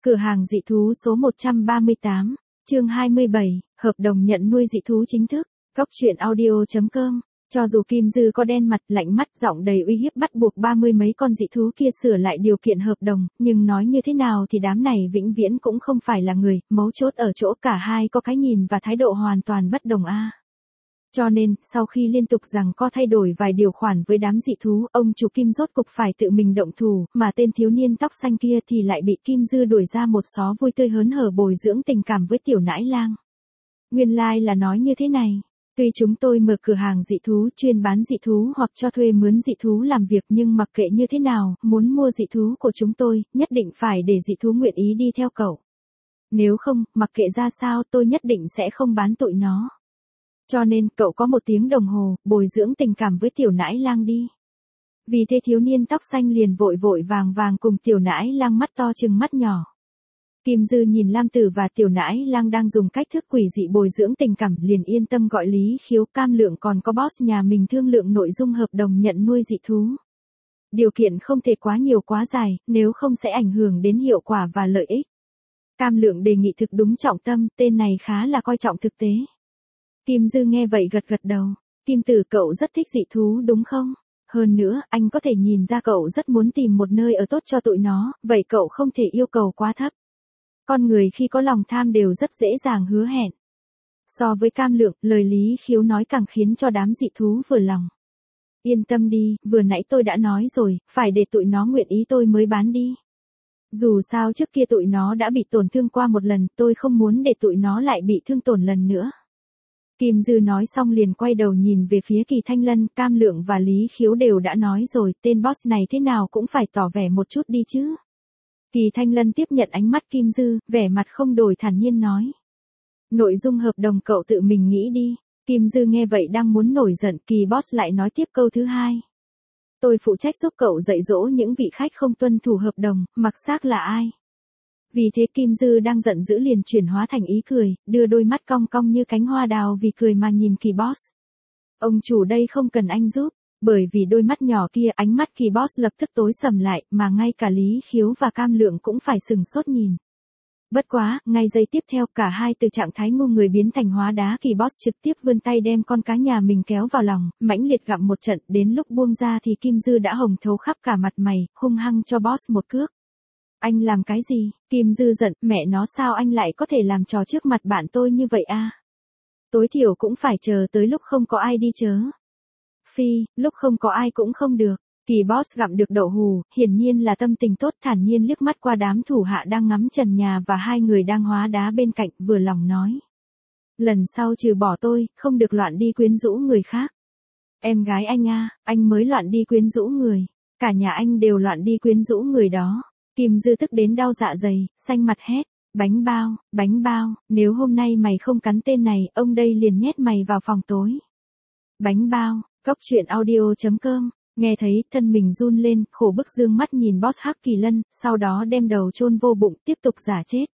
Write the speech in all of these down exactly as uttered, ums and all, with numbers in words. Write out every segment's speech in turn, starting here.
Cửa hàng dị thú số một trăm ba mươi tám, chương hai mươi bảy, hợp đồng nhận nuôi dị thú chính thức, góc truyện audio chấm com. Cho dù Kim Dư có đen mặt, lạnh mắt, giọng đầy uy hiếp bắt buộc ba mươi mấy con dị thú kia sửa lại điều kiện hợp đồng, nhưng nói như thế nào thì đám này vĩnh viễn cũng không phải là người, mấu chốt ở chỗ cả hai có cái nhìn và thái độ hoàn toàn bất đồng a. Cho nên, sau khi liên tục rằng có thay đổi vài điều khoản với đám dị thú, ông chủ Kim rốt cục phải tự mình động thủ, mà tên thiếu niên tóc xanh kia thì lại bị Kim Dư đuổi ra một xó vui tươi hớn hở bồi dưỡng tình cảm với tiểu nãi lang. Nguyên lai like là nói như thế này. Tuy chúng tôi mở cửa hàng dị thú chuyên bán dị thú hoặc cho thuê mướn dị thú làm việc, nhưng mặc kệ như thế nào, muốn mua dị thú của chúng tôi, nhất định phải để dị thú nguyện ý đi theo cậu. Nếu không, mặc kệ ra sao tôi nhất định sẽ không bán tụi nó. Cho nên, cậu có một tiếng đồng hồ, bồi dưỡng tình cảm với tiểu nãi lang đi. Vì thế thiếu niên tóc xanh liền vội vội vàng vàng cùng tiểu nãi lang mắt to chừng mắt nhỏ. Kim Dư nhìn Lam Tử và tiểu nãi lang đang dùng cách thức quỷ dị bồi dưỡng tình cảm, liền yên tâm gọi Lý Khiếu, Cam Lượng còn có boss nhà mình thương lượng nội dung hợp đồng nhận nuôi dị thú. Điều kiện không thể quá nhiều quá dài, nếu không sẽ ảnh hưởng đến hiệu quả và lợi ích. Cam Lượng đề nghị thực đúng trọng tâm, tên này khá là coi trọng thực tế. Kim Dư nghe vậy gật gật đầu. Kim Tử, cậu rất thích dị thú đúng không? Hơn nữa, anh có thể nhìn ra cậu rất muốn tìm một nơi ở tốt cho tụi nó, vậy cậu không thể yêu cầu quá thấp. Con người khi có lòng tham đều rất dễ dàng hứa hẹn. So với Cam Lượng, lời Lý Khiếu nói càng khiến cho đám dị thú vừa lòng. Yên tâm đi, vừa nãy tôi đã nói rồi, phải để tụi nó nguyện ý tôi mới bán đi. Dù sao trước kia tụi nó đã bị tổn thương qua một lần, tôi không muốn để tụi nó lại bị thương tổn lần nữa. Kim Dư nói xong liền quay đầu nhìn về phía Kỳ Thanh Lân, Cam Lượng và Lý Khiếu đều đã nói rồi, tên boss này thế nào cũng phải tỏ vẻ một chút đi chứ. Kỳ Thanh Lân tiếp nhận ánh mắt Kim Dư, vẻ mặt không đổi thản nhiên nói. Nội dung hợp đồng cậu tự mình nghĩ đi. Kim Dư nghe vậy đang muốn nổi giận, Kỳ boss lại nói tiếp câu thứ hai. Tôi phụ trách giúp cậu dạy dỗ những vị khách không tuân thủ hợp đồng, mặc xác là ai. Vì thế Kim Dư đang giận dữ liền chuyển hóa thành ý cười, đưa đôi mắt cong cong như cánh hoa đào vì cười mà nhìn Kỳ boss. Ông chủ đây không cần anh giúp, bởi vì đôi mắt nhỏ kia ánh mắt Kỳ boss lập tức tối sầm lại, mà ngay cả Lý Khiếu và Cam Lượng cũng phải sừng sốt nhìn. Bất quá, ngay giây tiếp theo cả hai từ trạng thái ngu người biến thành hóa đá, Kỳ boss trực tiếp vươn tay đem con cá nhà mình kéo vào lòng, mãnh liệt gặm một trận, đến lúc buông ra thì Kim Dư đã hồng thấu khắp cả mặt mày, hung hăng cho boss một cước. Anh làm cái gì? Kim Dư giận, mẹ nó sao anh lại có thể làm trò trước mặt bạn tôi như vậy a? Tối thiểu cũng phải chờ tới lúc không có ai đi chớ. Phi, lúc không có ai cũng không được. Kỳ boss gặm được đậu hù, hiển nhiên là tâm tình tốt, thản nhiên liếc mắt qua đám thủ hạ đang ngắm trần nhà và hai người đang hóa đá bên cạnh, vừa lòng nói. Lần sau trừ bỏ tôi, không được loạn đi quyến rũ người khác. Em gái anh a, anh mới loạn đi quyến rũ người. Cả nhà anh đều loạn đi quyến rũ người đó. Kim Dư tức đến đau dạ dày, xanh mặt hét. Bánh bao, bánh bao, nếu hôm nay mày không cắn tên này, ông đây liền nhét mày vào phòng tối. Bánh bao, góc truyện audio chấm com. Nghe thấy, thân mình run lên, khổ bức dương mắt nhìn boss Hắc Kỳ Lân, sau đó đem đầu chôn vô bụng, tiếp tục giả chết.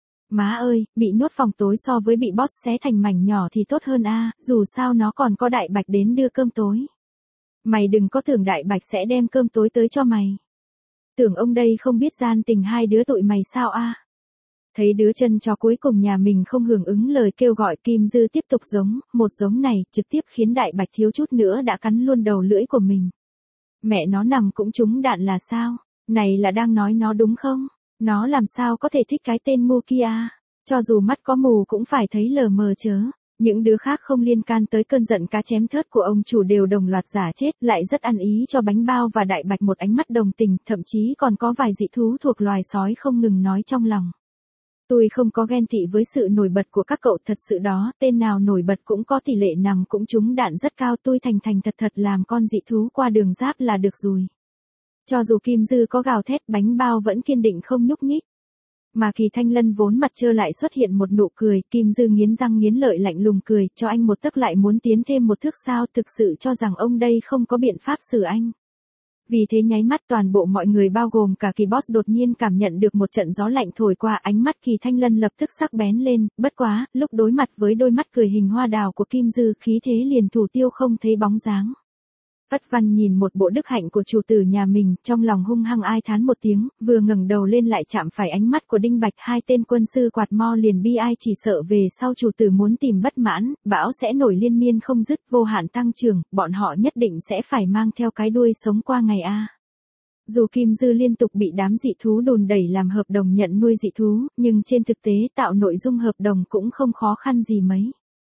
Má ơi, bị nhốt phòng tối so với bị boss xé thành mảnh nhỏ thì tốt hơn a, dù sao nó còn có Đại Bạch đến đưa cơm tối. Mày đừng có tưởng Đại Bạch sẽ đem cơm tối tới cho mày. Tưởng ông đây không biết gian tình hai đứa tụi mày sao a? Thấy đứa chân chó cuối cùng nhà mình không hưởng ứng lời kêu gọi, Kim Dư tiếp tục giống, một giống này, trực tiếp khiến Đại Bạch thiếu chút nữa đã cắn luôn đầu lưỡi của mình. Mẹ nó nằm cũng trúng đạn là sao? Này là đang nói nó đúng không? Nó làm sao có thể thích cái tên ngu kia? Cho dù mắt có mù cũng phải thấy lờ mờ chớ. Những đứa khác không liên can tới cơn giận cá chém thớt của ông chủ đều đồng loạt giả chết, lại rất ăn ý cho Bánh Bao và Đại Bạch một ánh mắt đồng tình, thậm chí còn có vài dị thú thuộc loài sói không ngừng nói trong lòng. Tôi không có ghen tị với sự nổi bật của các cậu, thật sự đó, tên nào nổi bật cũng có tỷ lệ nằm cũng trúng đạn rất cao, tôi thành thành thật thật làm con dị thú qua đường giáp là được rồi. Cho dù Kim Dư có gào thét, Bánh Bao vẫn kiên định không nhúc nhích. Mà Kỳ Thanh Lân vốn mặt trơ lại xuất hiện một nụ cười, Kim Dư nghiến răng nghiến lợi lạnh lùng cười, cho anh một tấc lại muốn tiến thêm một thước sao, thực sự cho rằng ông đây không có biện pháp xử anh. Vì thế nháy mắt toàn bộ mọi người bao gồm cả Kỳ boss đột nhiên cảm nhận được một trận gió lạnh thổi qua, ánh mắt Kỳ Thanh Lân lập tức sắc bén lên, bất quá, lúc đối mặt với đôi mắt cười hình hoa đào của Kim Dư, khí thế liền thủ tiêu không thấy bóng dáng. Vất Văn nhìn một bộ đức hạnh của chủ tử nhà mình, trong lòng hung hăng ai thán một tiếng, vừa ngẩng đầu lên lại chạm phải ánh mắt của Đinh Bạch, hai tên quân sư quạt mo liền bi ai chỉ sợ về sau chủ tử muốn tìm bất mãn, bão sẽ nổi liên miên không dứt, vô hạn tăng trưởng, bọn họ nhất định sẽ phải mang theo cái đuôi sống qua ngày a. Dù Kim Dư liên tục bị đám dị thú đùn đẩy làm hợp đồng nhận nuôi dị thú, nhưng trên thực tế tạo nội dung hợp đồng cũng không khó khăn gì mấy.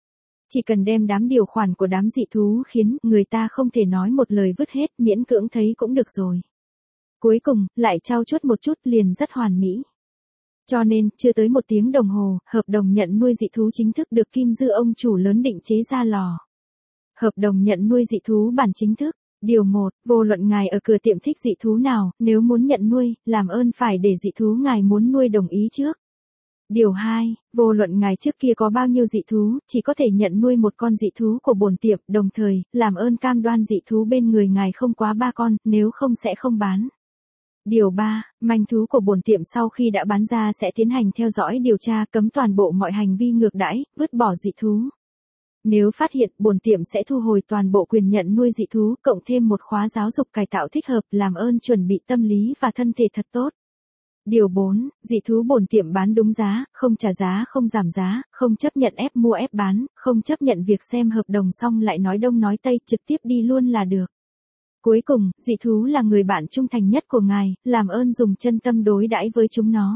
Chỉ cần đem đám điều khoản của đám dị thú khiến người ta không thể nói một lời vứt hết, miễn cưỡng thấy cũng được rồi. Cuối cùng, lại trau chuốt một chút liền rất hoàn mỹ. Cho nên, chưa tới một tiếng đồng hồ, hợp đồng nhận nuôi dị thú chính thức được Kim Dư ông chủ lớn định chế ra lò. Hợp đồng nhận nuôi dị thú bản chính thức. Điều một, vô luận ngài ở cửa tiệm thích dị thú nào, nếu muốn nhận nuôi, làm ơn phải để dị thú ngài muốn nuôi đồng ý trước. Điều hai, vô luận ngài trước kia có bao nhiêu dị thú, chỉ có thể nhận nuôi một con dị thú của bổn tiệm, đồng thời, làm ơn cam đoan dị thú bên người ngài không quá ba con, nếu không sẽ không bán. Điều ba, manh thú của bổn tiệm sau khi đã bán ra sẽ tiến hành theo dõi điều tra, cấm toàn bộ mọi hành vi ngược đãi, vứt bỏ dị thú. Nếu phát hiện, bổn tiệm sẽ thu hồi toàn bộ quyền nhận nuôi dị thú, cộng thêm một khóa giáo dục cải tạo thích hợp, làm ơn chuẩn bị tâm lý và thân thể thật tốt. Điều bốn, dị thú bổn tiệm bán đúng giá, không trả giá, không giảm giá, không chấp nhận ép mua ép bán, không chấp nhận việc xem hợp đồng xong lại nói đông nói tây, trực tiếp đi luôn là được. Cuối cùng, dị thú là người bạn trung thành nhất của ngài, làm ơn dùng chân tâm đối đãi với chúng nó.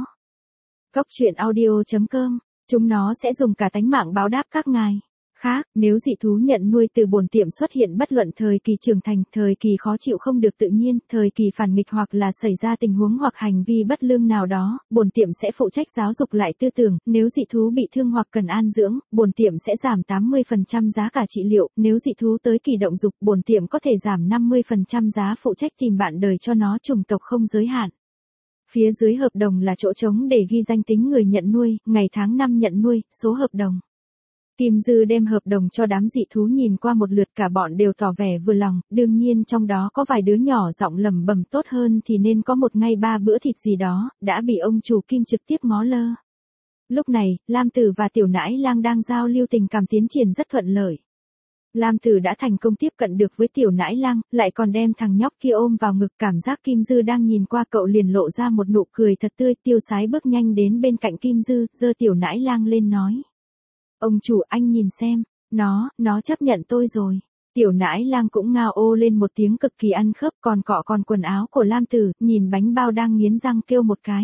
Cóc truyện audio chấm com, chúng nó sẽ dùng cả tánh mạng báo đáp các ngài. Khác, nếu dị thú nhận nuôi từ bổn tiệm xuất hiện bất luận thời kỳ trưởng thành, thời kỳ khó chịu không được tự nhiên, thời kỳ phản nghịch hoặc là xảy ra tình huống hoặc hành vi bất lương nào đó, bổn tiệm sẽ phụ trách giáo dục lại tư tưởng, nếu dị thú bị thương hoặc cần an dưỡng, bổn tiệm sẽ giảm tám mươi phần trăm giá cả trị liệu, nếu dị thú tới kỳ động dục, bổn tiệm có thể giảm năm mươi phần trăm giá phụ trách tìm bạn đời cho nó, chủng tộc không giới hạn. Phía dưới hợp đồng là chỗ trống để ghi danh tính người nhận nuôi, ngày tháng năm nhận nuôi, số hợp đồng. Kim Dư đem hợp đồng cho đám dị thú nhìn qua một lượt, cả bọn đều tỏ vẻ vừa lòng, đương nhiên trong đó có vài đứa nhỏ giọng lẩm bẩm tốt hơn thì nên có một ngày ba bữa thịt gì đó, đã bị ông chủ Kim trực tiếp ngó lơ. Lúc này, Lam Tử và Tiểu Nãi Lang đang giao lưu tình cảm tiến triển rất thuận lợi. Lam Tử đã thành công tiếp cận được với Tiểu Nãi Lang, lại còn đem thằng nhóc kia ôm vào ngực, cảm giác Kim Dư đang nhìn qua cậu liền lộ ra một nụ cười thật tươi, tiêu sái bước nhanh đến bên cạnh Kim Dư, giơ Tiểu Nãi Lang lên nói. Ông chủ anh nhìn xem, nó, nó chấp nhận tôi rồi. Tiểu Nãi Lang cũng ngao ô lên một tiếng cực kỳ ăn khớp, còn cọ còn quần áo của Lam Tử, nhìn bánh bao đang nghiến răng kêu một cái.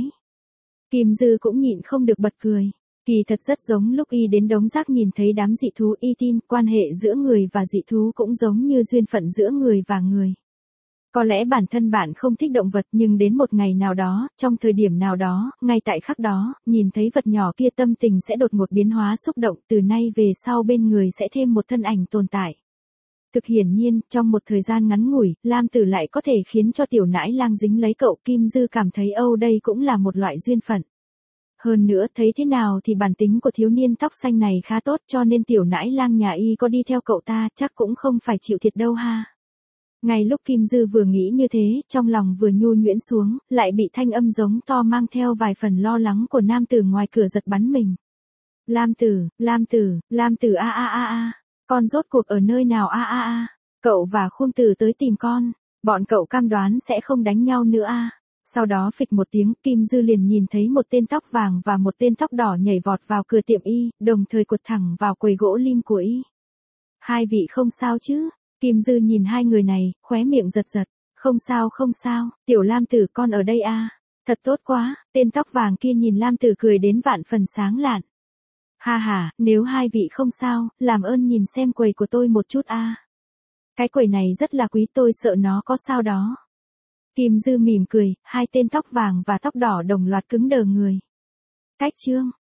Kim Dư cũng nhịn không được bật cười. Kỳ thật rất giống lúc y đến đống rác nhìn thấy đám dị thú, y tin, quan hệ giữa người và dị thú cũng giống như duyên phận giữa người và người. Có lẽ bản thân bạn không thích động vật nhưng đến một ngày nào đó, trong thời điểm nào đó, ngay tại khắc đó, nhìn thấy vật nhỏ kia tâm tình sẽ đột ngột biến hóa xúc động, từ nay về sau bên người sẽ thêm một thân ảnh tồn tại. Thực hiển nhiên, trong một thời gian ngắn ngủi, Lam Tử lại có thể khiến cho Tiểu Nãi Lang dính lấy cậu. Kim Dư cảm thấy âu đây cũng là một loại duyên phận. Hơn nữa thấy thế nào thì bản tính của thiếu niên tóc xanh này khá tốt, cho nên Tiểu Nãi Lang nhà y có đi theo cậu ta chắc cũng không phải chịu thiệt đâu ha. Ngay lúc Kim Dư vừa nghĩ như thế, trong lòng vừa nhu nhuyễn xuống, lại bị thanh âm giống to mang theo vài phần lo lắng của nam tử ngoài cửa giật bắn mình. Lam Tử, Lam Tử, Lam Tử a a a a, con rốt cuộc ở nơi nào a a a, cậu và Khung Tử tới tìm con, bọn cậu cam đoán sẽ không đánh nhau nữa a. Sau đó phịch một tiếng, Kim Dư liền nhìn thấy một tên tóc vàng và một tên tóc đỏ nhảy vọt vào cửa tiệm y, đồng thời quật thẳng vào quầy gỗ lim của y. Hai vị không sao chứ? Kim Dư nhìn hai người này, khóe miệng giật giật. Không sao không sao, Tiểu Lam Tử con ở đây a. Thật tốt quá, tên tóc vàng kia nhìn Lam Tử cười đến vạn phần sáng lạn. Ha ha, nếu hai vị không sao, làm ơn nhìn xem quầy của tôi một chút a. Cái quầy này rất là quý, tôi sợ nó có sao đó. Kim Dư mỉm cười, hai tên tóc vàng và tóc đỏ đồng loạt cứng đờ người. Cách chương